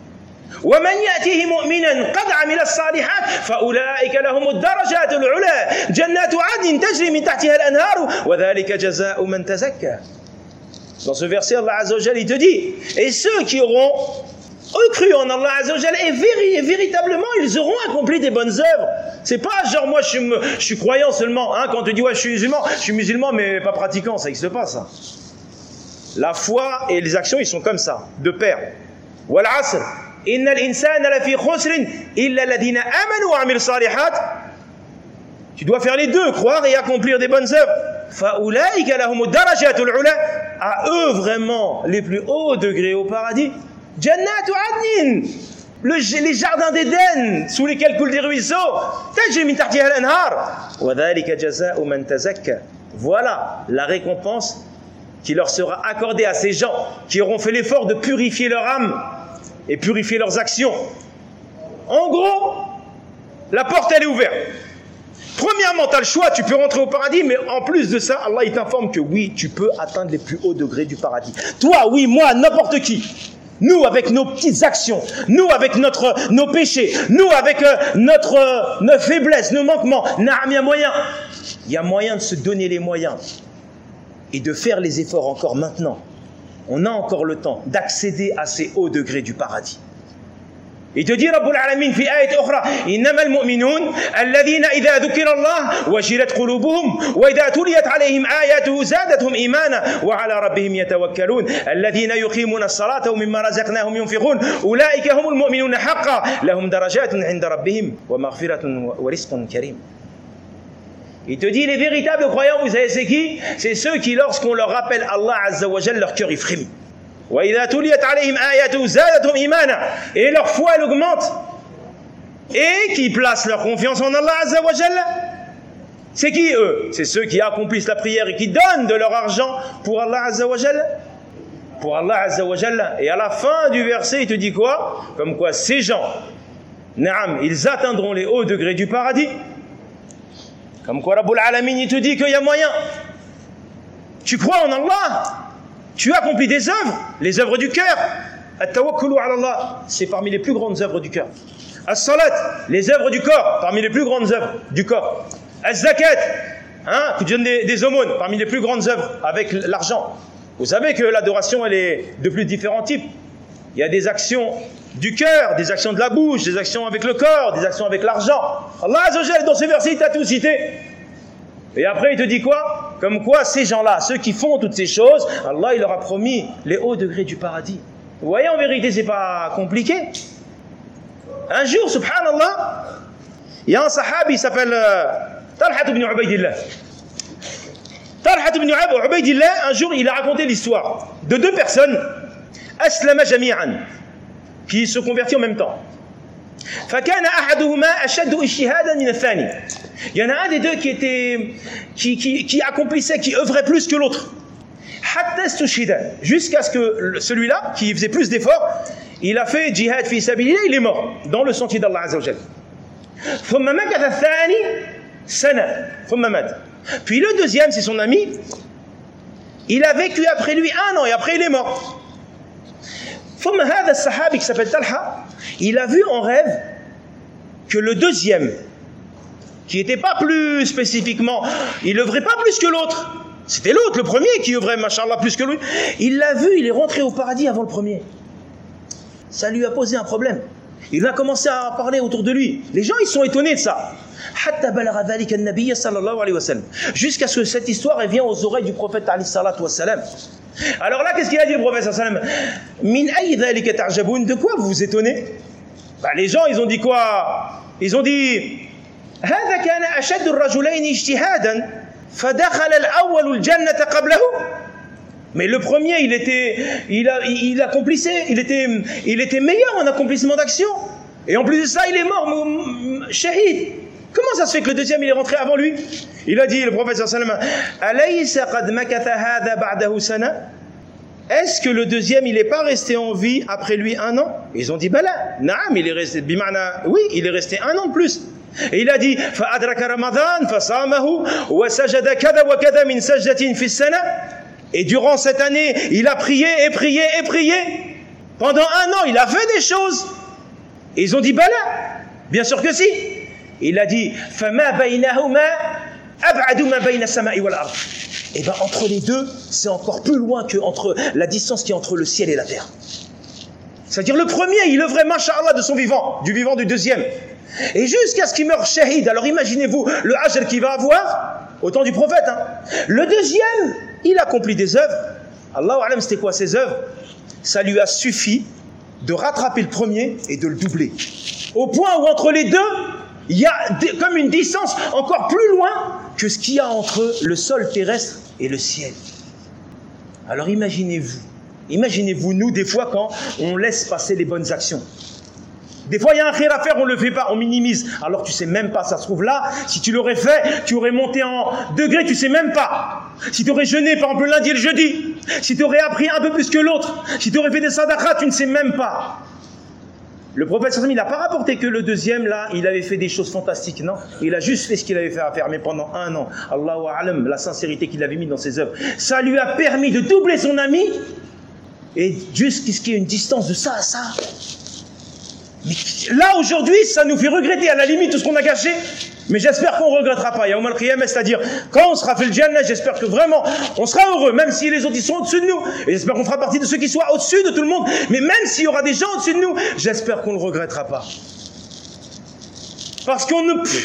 ومن يأتيه مؤمنا قد عمل الصالحات فأولئك لهم الدرجات العلى جنات عدن تجري من تحتها الأنهار وذلك جزاء من تزكى. Dans ce verset, Allah Azza wa Jalla, il te dit, et ceux qui auront cru en Allah Azza wa Jalla, et, véri, et véritablement, ils auront accompli des bonnes œuvres. C'est pas genre, moi, je suis, je suis croyant seulement. Hein, quand tu dis, ouais, je suis musulman, je suis musulman, mais pas pratiquant, ça n'existe pas, ça. La foi et les actions, ils sont comme ça, de pair. Wal asr, inna al-insana lafi khusrin, illa alladhina amanu wa amil salihat. Tu dois faire les deux, croire et accomplir des bonnes œuvres. Fa'ulaika lahum darajatul ula, à eux vraiment les plus hauts degrés au paradis. Jannatu adnin, le, les jardins d'Éden sous lesquels coulent des ruisseaux. Tajri min tahtiha al-anhar. Wa dhalika jaza'u man tazakka. Voilà la récompense qui leur sera accordée à ces gens qui auront fait l'effort de purifier leur âme et purifier leurs actions. En gros, la porte elle est ouverte. Premièrement, tu as le choix, tu peux rentrer au paradis, mais en plus de ça, Allah il t'informe que oui, tu peux atteindre les plus hauts degrés du paradis. Toi, oui, moi, n'importe qui. Nous, avec nos petites actions, nous, avec notre, nos péchés, nous, avec euh, notre, euh, nos faiblesses, nos manquements, naam, il y a moyen. Il y a moyen de se donner les moyens et de faire les efforts encore maintenant. On a encore le temps d'accéder à ces hauts degrés du paradis. Il te dit Rabbul Alamin fi ayat ukhra innama al-mu'minun alladhina idha dhukira Allah wajilat qulubuhum wa idha tuliyat alayhim ayatuhu zadatuhum imana wa ala rabbihim yatawakkalun alladhina yuqimuna as-salata wa mimma razaqnahum yunfiqun ulaika humul mu'minuna haqqan lahum darajatun 'inda rabbihim wa maghfiratun wa rizqun karim. Il te dit les véritables croyants, vous savez c'est qui? C'est ceux qui lorsqu'on leur rappelle Allah Azza wa Jalla, leur cœur il frémit. Et leur foi elle augmente et qui placent leur confiance en Allah Azza wa Jalla. C'est qui eux? C'est ceux qui accomplissent la prière et qui donnent de leur argent pour Allah Azza wa Jalla. Pour Allah Azza wa Jalla. Et à la fin du verset il te dit quoi? Comme quoi ces gens, naam, ils atteindront les hauts degrés du paradis. Comme quoi Rabbul Alamin il te dit qu'il y a moyen. Tu crois en Allah, tu accomplis des œuvres, les œuvres du cœur. At-tawakkulu ala Allah, c'est parmi les plus grandes œuvres du cœur. As-salat, les œuvres du corps, parmi les plus grandes œuvres du corps. Az-zakat, hein, tu donnes des, des aumônes, parmi les plus grandes œuvres avec l'argent. Vous savez que l'adoration, elle est de plus différents types. Il y a des actions du cœur, des actions de la bouche, des actions avec le corps, des actions avec l'argent. Allah Azza wa Jalla, dans ce verset, il t'a tout cité. Et après, il te dit quoi? Comme quoi, ces gens-là, ceux qui font toutes ces choses, Allah, il leur a promis les hauts degrés du paradis. Vous voyez, en vérité, c'est pas compliqué. Un jour, subhanallah, il y a un sahabi, il s'appelle euh, Talha ibn Ubaydillah. Talha ibn Ubaydillah, un jour, il a raconté l'histoire de deux personnes, aslama jami'an, qui se convertit en même temps. فكان أحدهما أشد اجتهادا من الثاني. Il y en a un des deux qui était qui qui qui accomplissait, qui œuvrait plus que l'autre. حتى استشهد, jusqu'à ce que celui-là qui faisait plus d'efforts, il a fait jihad fi sabilillah, il est mort dans le sentier d'Allah Azza wa Jalla. ثم مكث الثاني سنة ثم مات. Puis le deuxième, c'est son ami, il a vécu après lui un an et après il est mort. ثم هذا الصحابي qui s'appelle Talha, il a vu en rêve que le deuxième, qui n'était pas plus spécifiquement, il œuvrait pas plus que l'autre, c'était l'autre, le premier qui œuvrait, machallah, plus que lui, il l'a vu, il est rentré au paradis avant le premier. Ça lui a posé un problème. Il a commencé à parler autour de lui. Les gens, ils sont étonnés de ça. Jusqu'à ce que cette histoire elle vient aux oreilles du prophète alayhi salatu wassalam. Alors là, qu'est-ce qu'il a dit le prophète sallallahu alayhi wa sallam? De quoi vous vous étonnez? Bah, les gens, ils ont dit quoi? Ils ont dit هذا كان أشد الرجلين اجتهادا فدخل الأول الجنة قبله. Mais le premier, il était, il, a, il accomplissait, il était, il était meilleur en accomplissement d'action. Et en plus de ça, il est mort, shahid. Comment ça se fait que le deuxième, il est rentré avant lui? Il a dit, le prophète sallallahu alayhi wa sallam, est-ce que le deuxième, il n'est pas resté en vie après lui un an? Ils ont dit, bah là, naam, il est resté, bima'na, oui, il est resté un an de plus. Et il a dit, fa'adraka ramadan, fasamahu, wa sajada kada wa kada min sajdatin fi sana. Et durant cette année, il a prié et prié et prié. Pendant un an, il a fait des choses. Et ils ont dit, bah là, bien sûr que si. Il a dit, فَمَا بَيْنَهُمَا أَبْعَدُ مَا بَيْنَ السَّمَاءِ وَالْأَرْضِ. Et bien entre les deux, c'est encore plus loin que entre la distance qui est entre le ciel et la terre. C'est-à-dire le premier, il œuvrait, masha'Allah, de son vivant, du vivant du deuxième. Et jusqu'à ce qu'il meure shahid. Alors imaginez-vous le ajr qu'il va avoir au temps du prophète. Hein. Le deuxième, il accomplit des œuvres. Allahu a'lam, c'était quoi ces œuvres? Ça lui a suffi de rattraper le premier et de le doubler. Au point où entre les deux, il y a comme une distance encore plus loin que ce qu'il y a entre le sol terrestre et le ciel. Alors imaginez-vous, imaginez-vous nous des fois quand on laisse passer les bonnes actions. Des fois il y a un khir à faire, on ne le fait pas, on minimise. Alors tu sais même pas, ça se trouve là, si tu l'aurais fait, tu aurais monté en degré, tu sais même pas. Si tu aurais jeûné par exemple le lundi et le jeudi, si tu aurais appris un peu plus que l'autre, si tu aurais fait des sadaqas, tu ne sais même pas. Le prophète, il n'a pas rapporté que le deuxième, là, il avait fait des choses fantastiques, non? Il a juste fait ce qu'il avait fait à faire, mais pendant un an. Allahu a'lam, la sincérité qu'il avait mis dans ses œuvres. Ça lui a permis de doubler son ami, et jusqu'à ce qu'il y ait une distance de ça à ça. Mais là, aujourd'hui, ça nous fait regretter à la limite tout ce qu'on a gâché, mais j'espère qu'on ne regrettera pas. Yawm al-Qiyamah, c'est-à-dire, quand on sera fait le Jannah, j'espère que vraiment, on sera heureux, même si les autres ils sont au-dessus de nous. Et j'espère qu'on fera partie de ceux qui soient au-dessus de tout le monde. Mais même s'il y aura des gens au-dessus de nous, j'espère qu'on ne le regrettera pas. Parce qu'on ne... Tout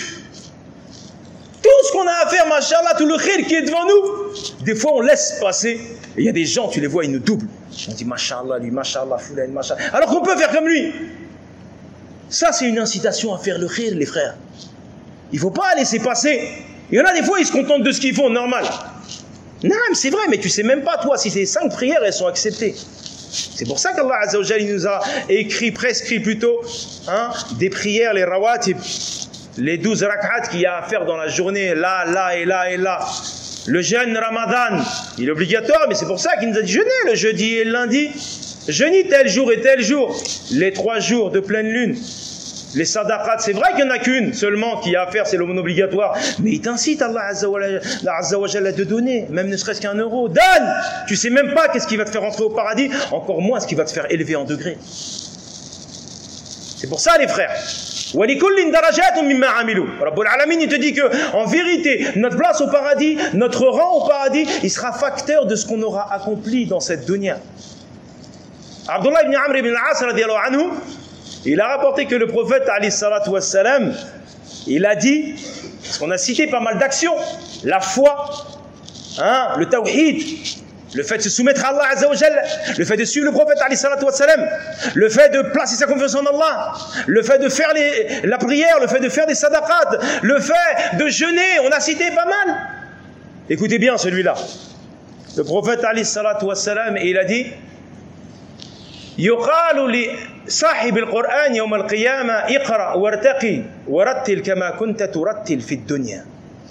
ce qu'on a à faire, machallah, tout le khir qui est devant nous, des fois on laisse passer. Et il y a des gens, tu les vois, ils nous doublent. On dit, machallah, lui, machallah, fulan, machallah. Alors qu'on peut faire comme lui. Ça, c'est une incitation à faire le khir, les frères. Il ne faut pas laisser passer. Il y en a des fois, ils se contentent de ce qu'ils font, normal. Non, mais c'est vrai, mais tu ne sais même pas, toi, si ces cinq prières, elles sont acceptées. C'est pour ça qu'Allah Azza wa Jalla, il nous a écrit, prescrit plutôt, hein, des prières, les rawatib, les douze rak'at qu'il y a à faire dans la journée, là, là et là et là. Le jeûne Ramadan, il est obligatoire, mais c'est pour ça qu'il nous a dit jeûner le jeudi et le lundi. Jeûner tel jour et tel jour, les trois jours de pleine lune. Les sadaqat, c'est vrai qu'il n'y en a qu'une seulement qui a à faire, c'est l'aumône obligatoire. Mais il t'incite, Allah Azza wa Jalla, de donner, même ne serait-ce qu'un euro. Donne! Tu sais même pas qu'est-ce qui va te faire entrer au paradis, encore moins ce qui va te faire élever en degrés. C'est pour ça, les frères. وَلِكُلٍّ دَرَجَاتٌ مِمَّا عَمِلُوا. Rabbul Alamin, il te dit que, en vérité, notre place au paradis, notre rang au paradis, il sera facteur de ce qu'on aura accompli dans cette dunya. Abdullah ibn Amr ibn al-As, radiyallahu anhu, il a rapporté que le prophète, alayhi salatu wassalam, il a dit, parce qu'on a cité pas mal d'actions, la foi, hein, le tawhid, le fait de se soumettre à Allah Azza wa Jalla, le fait de suivre le prophète, alayhi salatu wassalam, le fait de placer sa confiance en Allah, le fait de faire les, la prière, le fait de faire des sadaqat, le fait de jeûner, on a cité pas mal. Écoutez bien celui-là. Le prophète, alayhi salatu wassalam, il a dit, يقال لصاحب القرآن يوم القيامة اقرأ وارتقي ورتل كما كنت ترتل في الدنيا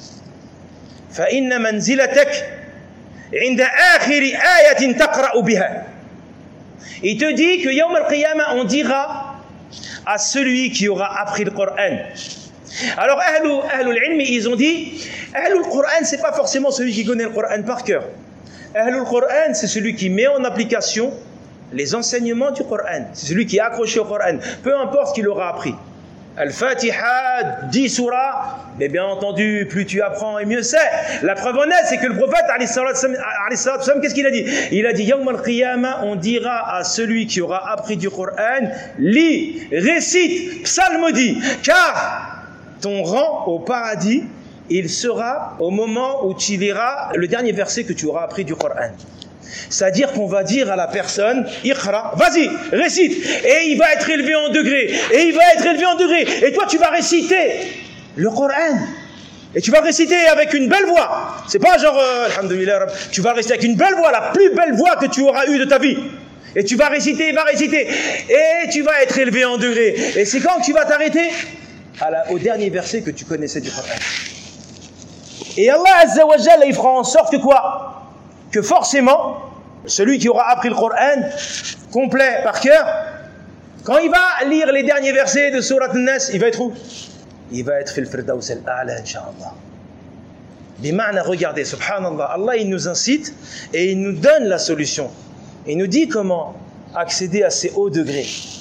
فإن منزلتك عند آخر آية تقرأ بها. Il te dit que يوم القيامة on dira à celui qui aura appris le Coran. Alors ahlul ahlul ilmi, ils ont dit ahlul Coran, c'est pas forcément celui qui connaît le Coran par cœur. Ahlul Coran, c'est celui qui met en application les enseignements du Coran. C'est celui qui est accroché au Coran, peu importe ce qu'il aura appris. Al-Fatiha, dix surahs, mais bien entendu, plus tu apprends et mieux c'est. La preuve honnête, c'est que le prophète, qu'est-ce qu'il a dit? Il a dit, Yawm al-Qiyamah, on dira à celui qui aura appris du Coran, lis, récite, psalmodie, car ton rang au paradis, il sera au moment où tu liras le dernier verset que tu auras appris du Coran. C'est-à-dire qu'on va dire à la personne, Iqra, vas-y, récite, et il va être élevé en degrés, et il va être élevé en degrés, et toi tu vas réciter le Coran, et tu vas réciter avec une belle voix. C'est pas genre, euh, alhamdoulilah, tu vas réciter avec une belle voix, la plus belle voix que tu auras eue de ta vie. Et tu vas réciter, il va réciter, et tu vas être élevé en degrés. Et c'est quand tu vas t'arrêter à la, au dernier verset que tu connaissais du Coran. Et Allah Azza wa Jalla, il fera en sorte que quoi? Que forcément, celui qui aura appris le Coran complet par cœur, quand il va lire les derniers versets de Surat An-Nas, il va être où? Il va être fil firdaus al-a'la, incha'Allah. Bima'na, regardez, subhanallah, Allah il nous incite et il nous donne la solution. Il nous dit comment accéder à ces hauts degrés.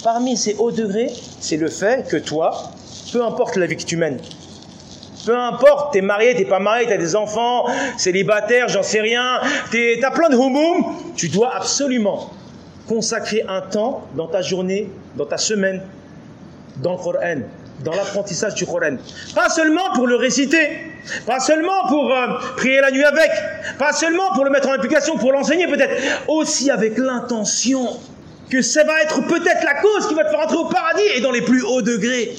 Parmi ces hauts degrés, c'est le fait que toi, peu importe la vie que tu mènes, peu importe, t'es marié, t'es pas marié, t'as des enfants, célibataire, j'en sais rien, t'as plein de houmoum, tu dois absolument consacrer un temps dans ta journée, dans ta semaine, dans le Coran, dans l'apprentissage du Coran. Pas seulement pour le réciter, pas seulement pour euh, prier la nuit avec, pas seulement pour le mettre en application, pour l'enseigner peut-être, aussi avec l'intention que ça va être peut-être la cause qui va te faire entrer au paradis et dans les plus hauts degrés.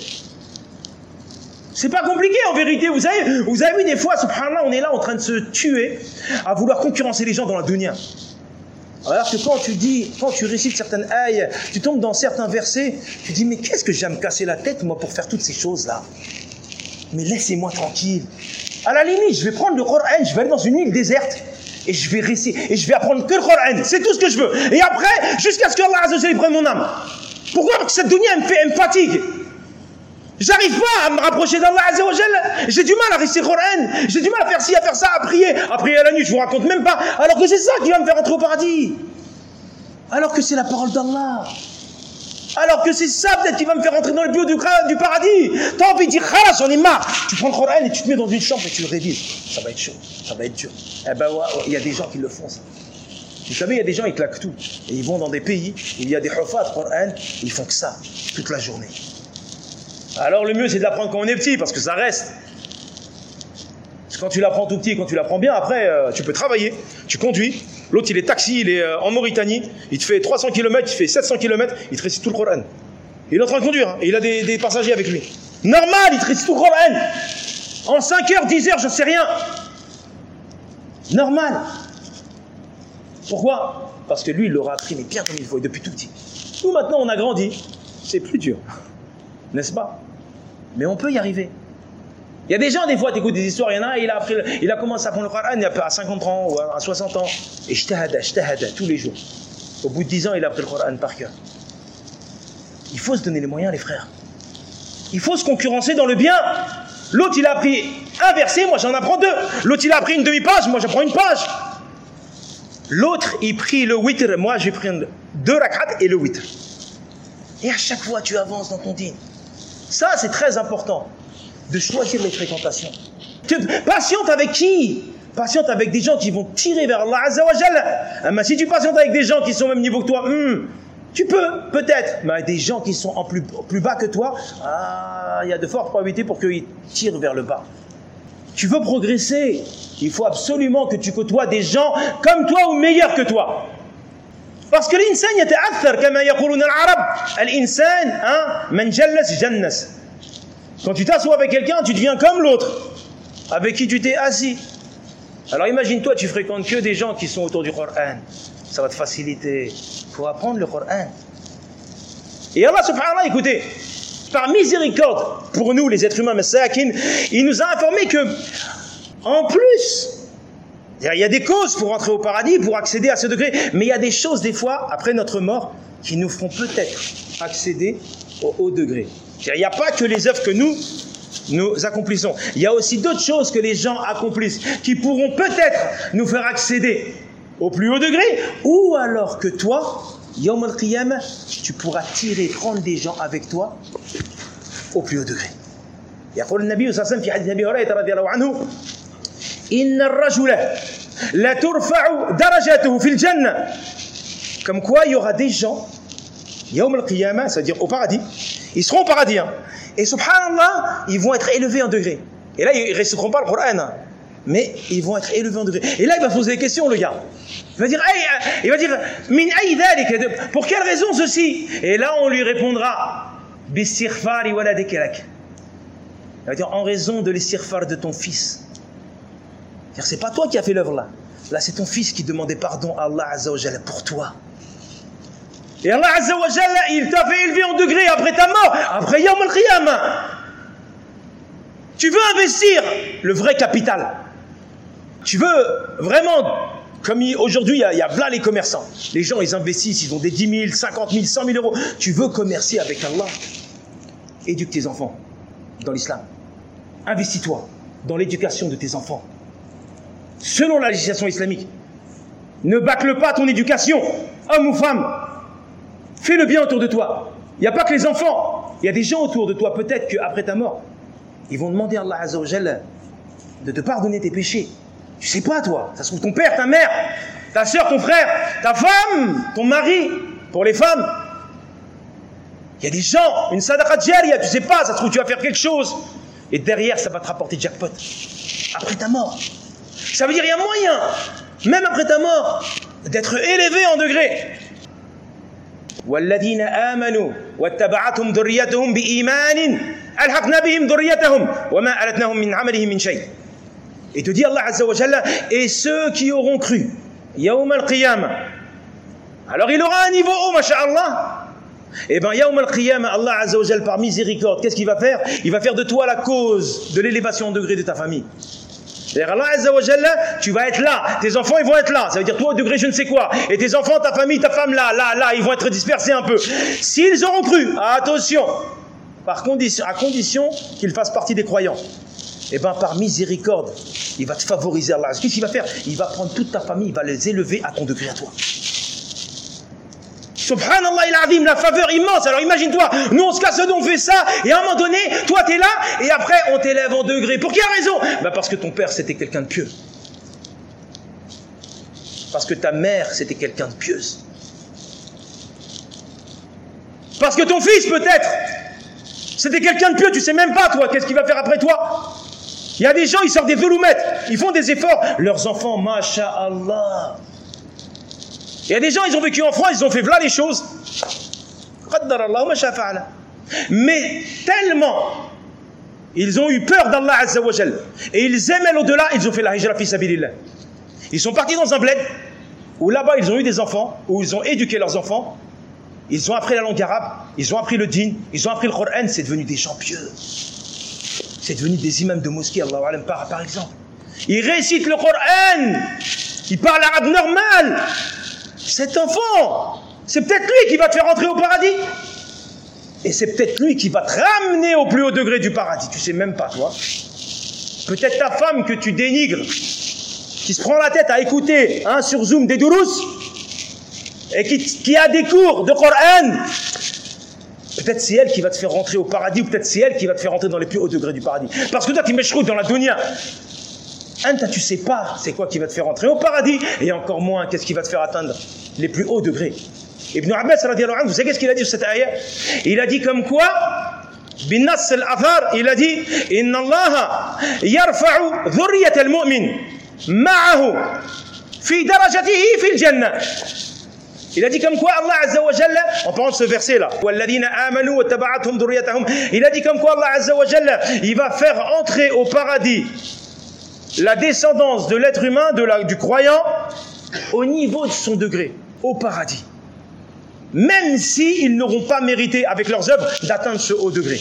C'est pas compliqué en vérité, vous savez, vous avez vu des fois, subhanallah, on est là en train de se tuer à vouloir concurrencer les gens dans la dunya. Alors que quand tu dis, quand tu récites certaines ayes, tu tombes dans certains versets, tu dis mais qu'est-ce que j'ai à me casser la tête moi pour faire toutes ces choses-là? Mais laissez-moi tranquille. À la limite, je vais prendre le Coran, je vais aller dans une île déserte et je vais réciter, et je vais apprendre que le Coran, c'est tout ce que je veux. Et après, jusqu'à ce qu'Allah Azza wa Jalla prenne mon âme. Pourquoi? Parce que cette dunya elle me fait, elle me fatigue. J'arrive pas à me rapprocher d'Allah Azza wa Jalla. J'ai du mal à réciter le Coran. J'ai du mal à faire ci, à faire ça, à prier. À prier à la nuit, je vous raconte même pas. Alors que c'est ça qui va me faire entrer au paradis. Alors que c'est la parole d'Allah. Alors que c'est ça peut-être qui va me faire entrer dans le bureau du, du paradis. T'as envie de dire, khalas, j'en ai marre. Tu prends le Coran et tu te mets dans une chambre et tu le révises. Ça va être chaud, ça va être dur. Eh ben ouais, il y a des gens qui le font ça. Vous savez, il y a des gens qui claquent tout. Et ils vont dans des pays où il y a des hufat Coran, ils font que ça, toute la journée. Alors le mieux c'est de l'apprendre quand on est petit, parce que ça reste. Parce que quand tu l'apprends tout petit et quand tu l'apprends bien, après euh, tu peux travailler, tu conduis. L'autre il est taxi, il est euh, en Mauritanie, il te fait trois cents kilomètres, il te fait sept cents kilomètres, il te récite tout le Coran. Il est en train de conduire, hein, et il a des, des passagers avec lui. Normal, il te récite tout le Coran. En cinq heures, dix heures, j'en sais rien. Normal. Pourquoi? Parce que lui il l'aura appris mais bien comme il faut, et depuis tout petit. Nous maintenant on a grandi, c'est plus dur. N'est-ce pas? Mais on peut y arriver. Il y a des gens, des fois, tu écoutes des histoires, il y en a, il a, appris, il a commencé à apprendre le Coran à cinquante ans ou à soixante ans. Et ijtahada, ijtahada, tous les jours. Au bout de dix ans, il a appris le Coran par cœur. Il faut se donner les moyens, les frères. Il faut se concurrencer dans le bien. L'autre, il a appris un verset, moi j'en apprends deux. L'autre, il a appris une demi-page, moi j'apprends une page. L'autre, il prie le witr, moi je vais prendre deux rak'at et le witr. Et à chaque fois, tu avances dans ton dîn. Ça, c'est très important, de choisir les fréquentations. Patiente avec qui? Patiente avec des gens qui vont tirer vers Allah Azza wa Jalla. Mais si tu patientes avec des gens qui sont au même niveau que toi, hmm, tu peux, peut-être. Mais avec des gens qui sont en plus, plus bas que toi, ah, il y a de fortes probabilités pour qu'ils tirent vers le bas. Tu veux progresser, il faut absolument que tu côtoies des gens comme toi ou meilleurs que toi. Parce que l'insan yata'athar, kama yaquluna al-arab. L'insan, hein, man jallas jannas. Quand tu t'assois avec quelqu'un, tu deviens comme l'autre, avec qui tu t'es assis. Alors imagine-toi, tu fréquentes que des gens qui sont autour du Coran. Ça va te faciliter. Il faut apprendre le Coran. Et Allah subhanahu wa ta'ala, écoutez, par miséricorde pour nous, les êtres humains, masakin, il nous a informé que, en plus, il y a des causes pour entrer au paradis, pour accéder à ce degré, mais il y a des choses, des fois, après notre mort, qui nous feront peut-être accéder au haut degré. Il n'y a pas que les œuvres que nous, nous accomplissons. Il y a aussi d'autres choses que les gens accomplissent, qui pourront peut-être nous faire accéder au plus haut degré, ou alors que toi, Yawm al-Qiyamah, tu pourras tirer, prendre des gens avec toi au plus haut degré. يقول النبي صلى الله عليه وسلم في حديث أبي هريرة رضي الله عنه إن الرجل لا ترفع درجاته في الجنة. Comme quoi il y aura des gens Yawm al-Qiyamah, c'est-à-dire au paradis, ils seront au paradis, hein, et subhanallah, ils vont être élevés en degrés. Et là, ils ne réciteront pas le Coran, hein, mais ils vont être élevés en degrés. Et là, il va poser des questions, le gars. Il va dire, il va dire, min ay dhalik, pour quelle raison ceci? Et là, on lui répondra, bistighfari wala dikrek. Il va dire, en raison de l'istighfar de ton fils. C'est pas toi qui as fait l'œuvre là. Là, c'est ton fils qui demandait pardon à Allah Azza wa Jalla pour toi. Et Allah Azza wa Jalla, il t'a fait élever en degré après ta mort, après Yawm al-Qiyamah. Tu veux investir le vrai capital. Tu veux vraiment, comme aujourd'hui, il y a plein les commerçants. Les gens, ils investissent, ils ont des dix mille, cinquante mille, cent mille euros. Tu veux commercer avec Allah. Éduque tes enfants dans l'islam. Investis-toi dans l'éducation de tes enfants. Selon la législation islamique. Ne bâcle pas ton éducation, homme ou femme. Fais le bien autour de toi. Il n'y a pas que les enfants. Il y a des gens autour de toi, peut-être qu'après ta mort, ils vont demander à Allah Azza wa Jalla de te pardonner tes péchés. Tu sais pas, toi. Ça se trouve ton père, ta mère, ta soeur, ton frère, ta femme, ton mari. Pour les femmes, il y a des gens, une sadaqa jariya, tu sais pas, ça se trouve tu vas faire quelque chose. Et derrière, ça va te rapporter jackpot. Après ta mort. Ça veut dire qu'il y a moyen, même après ta mort, d'être élevé en degré. وَالَّذِينَ آمَنُوا وَاتَّبَعَتْهُمْ ذُرِّيَّتُهُمْ بِإِيمَانٍ أَلْحَقْنَا بِهِمْ ذُرِّيَّتَهُمْ وَمَا أَلَتْنَاهُمْ مِنْ عَمَلِهِمْ مِنْ شَيْءٍ. Et te dit Allah Azza wa Jalla, et ceux qui auront cru, Yawm al-Qiyamah. Alors il aura un niveau haut, masha'Allah. Et bien, Yawm al-Qiyamah, Allah Azza wa Jalla, par miséricorde, qu'est-ce qu'il va faire? Il va faire de toi la cause de l'élévation en degré de ta famille. C'est-à-dire, Allah Azza wa Jalla, tu vas être là, tes enfants ils vont être là, ça veut dire toi au degré je ne sais quoi, et tes enfants, ta famille, ta femme là, là, là, ils vont être dispersés un peu. S'ils auront cru, attention, par condition, à condition qu'ils fassent partie des croyants, et bien par miséricorde, il va te favoriser Allah. Qu'est-ce qu'il va faire? Il va prendre toute ta famille, il va les élever à ton degré à toi. Subhanallah il-Azim, la faveur immense. Alors imagine-toi, nous on se casse le dos, on fait ça, et à un moment donné, toi t'es là, et après on t'élève en degré. Pour quelle raison? Bah parce que ton père c'était quelqu'un de pieux. Parce que ta mère c'était quelqu'un de pieuse. Parce que ton fils peut-être, c'était quelqu'un de pieux, tu sais même pas toi, qu'est-ce qu'il va faire après toi? Il y a des gens, ils sortent des veloumettes, ils font des efforts, leurs enfants, masha'Allah. Il y a des gens, ils ont vécu en France, ils ont fait voilà les choses. Mais tellement, ils ont eu peur d'Allah Azza wa Jal. Et ils aimaient l'au-delà, ils ont fait la hijra fi sabilillah. Ils sont partis dans un bled, où là-bas ils ont eu des enfants, où ils ont éduqué leurs enfants. Ils ont appris la langue arabe, ils ont appris le dîn, ils ont appris le Coran, c'est devenu des gens pieux. C'est devenu des imams de mosquée, Allahu Alam, par, par exemple. Ils récitent le Coran, ils parlent arabe normal. Cet enfant, c'est peut-être lui qui va te faire entrer au paradis. Et c'est peut-être lui qui va te ramener au plus haut degré du paradis. Tu sais même pas, toi. Peut-être ta femme que tu dénigres, qui se prend la tête à écouter hein, sur Zoom des dourous, et qui, qui a des cours de Coran. Peut-être c'est elle qui va te faire rentrer au paradis, ou peut-être c'est elle qui va te faire rentrer dans les plus hauts degrés du paradis. Parce que toi, tu mèches dans la dunya. Anta, tu sais pas c'est quoi qui va te faire entrer au paradis, et encore moins qu'est-ce qui va te faire atteindre les plus hauts degrés. Ibn Abbas radiyallahu anhu, vous savez qu'est-ce qu'il a dit sur cette ayah? Il a dit comme quoi, bin nas al-athar, il a dit inna Allah yarfa'u dhurriyat al-mu'min ma'ahu fi darajatihi fi al-jannah. Il a dit comme quoi Allah Azza wa Jalla, en parlant de ce verset là, walladhina amanu wa taba'athum dhurriyyatahum, il a dit comme quoi Allah Azza wa Jalla, il va faire entrer au paradis la descendance de l'être humain, de la, du croyant, au niveau de son degré, au paradis. Même s'ils si n'auront pas mérité avec leurs œuvres d'atteindre ce haut degré.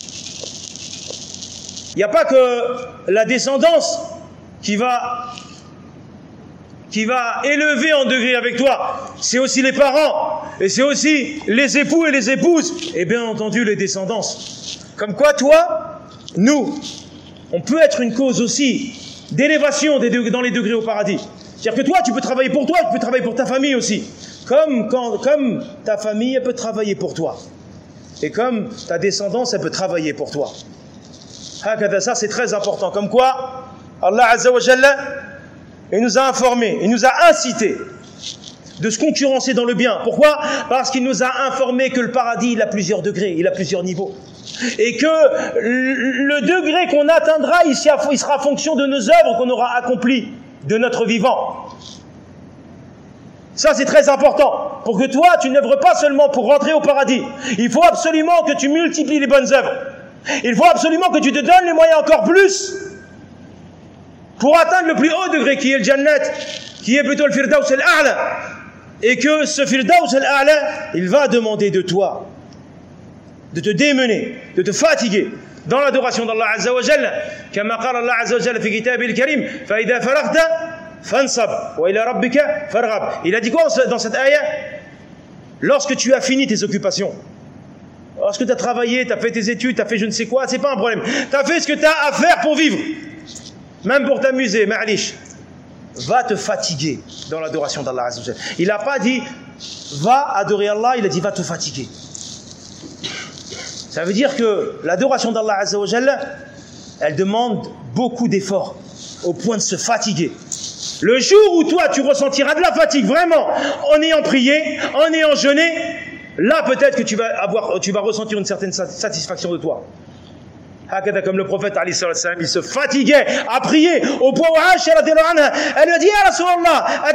Il n'y a pas que la descendance qui va, qui va élever en degré avec toi, c'est aussi les parents, et c'est aussi les époux et les épouses, et bien entendu les descendances. Comme quoi toi, nous, on peut être une cause aussi d'élévation dans les degrés au paradis. C'est-à-dire que toi, tu peux travailler pour toi, tu peux travailler pour ta famille aussi. Comme, quand, comme ta famille, elle peut travailler pour toi. Et comme ta descendance, elle peut travailler pour toi. Ça, c'est très important. Comme quoi, Allah Azza wa Jalla, il nous a informés, il nous a incités de se concurrencer dans le bien. Pourquoi? Parce qu'il nous a informé que le paradis, il a plusieurs degrés, il a plusieurs niveaux. Et que le degré qu'on atteindra, il sera fonction de nos œuvres qu'on aura accomplies de notre vivant. Ça, c'est très important. Pour que toi, tu n'œuvres pas seulement pour rentrer au paradis. Il faut absolument que tu multiplies les bonnes œuvres. Il faut absolument que tu te donnes les moyens encore plus pour atteindre le plus haut degré qui est le Jannat, qui est plutôt le Firdaus al-A'la. Et que ce Firdaus al-A'la, il va demander de toi de te démener, de te fatiguer dans l'adoration d'Allah Azza wa Jalla. Kama qala Allah Azza wa Jalla fi kitabil karim, fa idha faraghta fansab wa ila rabbika farghab. Il a dit quoi dans cette ayah? Lorsque tu as fini tes occupations, lorsque tu as travaillé, tu as fait tes études, tu as fait je ne sais quoi, c'est pas un problème. Tu as fait ce que tu as à faire pour vivre, même pour t'amuser, ma'alish. Va te fatiguer dans l'adoration d'Allah Azza wa Jalla. Il n'a pas dit va adorer Allah, il a dit va te fatiguer. Ça veut dire que l'adoration d'Allah Azza wa Jalla, elle demande beaucoup d'efforts, au point de se fatiguer. Le jour où toi, tu ressentiras de la fatigue, vraiment, en ayant prié, en ayant jeûné, là, peut-être que tu vas avoir, tu vas ressentir une certaine satisfaction de toi. Comme le prophète, il se fatiguait à prier, au point où Aïcha, elle lui a dit, Ya Rasulallah,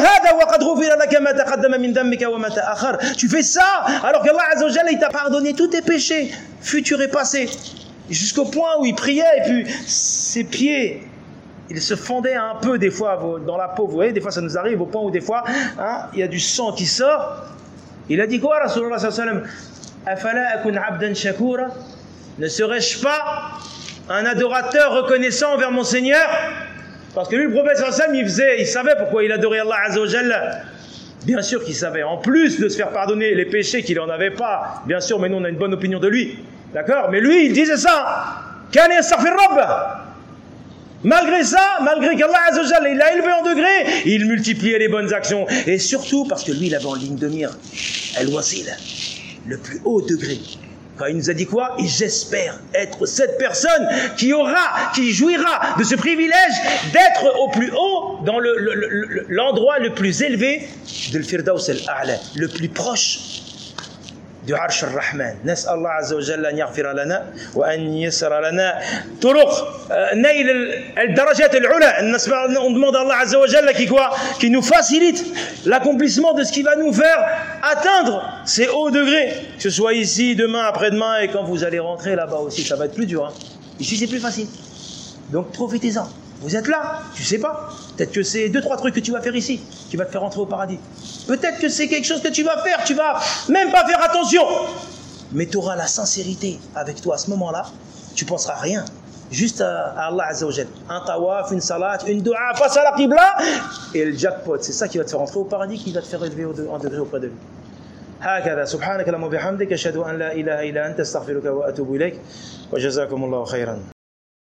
tu fais ça, alors qu'Allah Azza wa Jalla, il t'a pardonné tous tes péchés, futurs et passés. Jusqu'au point où il priait, et puis ses pieds, il se fendait un peu des fois dans la peau. Vous voyez, des fois ça nous arrive au point où des fois, hein, il y a du sang qui sort. Il a dit quoi, Rasulullah sallallahu alayhi wa sallam? Afala akun abdan shakura? Ne serais-je pas un adorateur reconnaissant envers mon Seigneur? Parce que lui, le prophète sallallahu alayhi wa sallam, il faisait, il savait pourquoi il adorait Allah Azza wa Jalla. Bien sûr qu'il savait. En plus de se faire pardonner les péchés qu'il n'en avait pas, bien sûr, mais nous on a une bonne opinion de lui. D'accord? Mais lui, il disait ça. Kana yastaghfir rabbah. Malgré ça, malgré qu'Allah Azza wa Jalla, il l'a élevé en degré, il multipliait les bonnes actions. Et surtout parce que lui, il avait en ligne de mire al-wasil, le plus haut degré. Quand il nous a dit quoi? Et j'espère être cette personne qui aura, qui jouira de ce privilège d'être au plus haut, dans le, le, le, l'endroit le plus élevé de l'Firdaus al-A'la, le plus proche du Arsh al-Rahman. نسأل الله عز وجل أن يغفر لنا وأن يسر لنا طرق نيل الدرجات العلى. On demande à Allah Azza wa Jalla qui quoi, qui nous facilite l'accomplissement de ce qui va nous faire atteindre ces hauts degrés, que ce soit ici, demain, après-demain, et quand vous allez rentrer là-bas aussi, ça va être plus dur. Hein. Ici, c'est plus facile. Donc profitez-en. Vous êtes là, tu sais pas. Peut-être que c'est deux, trois trucs que tu vas faire ici, qui va te faire rentrer au paradis. Peut-être que c'est quelque chose que tu vas faire, tu vas même pas faire attention. Mais tu auras la sincérité avec toi à ce moment-là. Tu penseras à rien. Juste à, à Allah Azza wa Jalla. Un tawaf, une salat, une dua face à la qibla. Et le jackpot, c'est ça qui va te faire rentrer au paradis, qui va te faire élever en degré auprès de lui. هكذا سبحانك اللهم وبحمدك أشهد أن لا إله إلا أنت أستغفرك وأتوب إليك وجزاكم الله خيرا.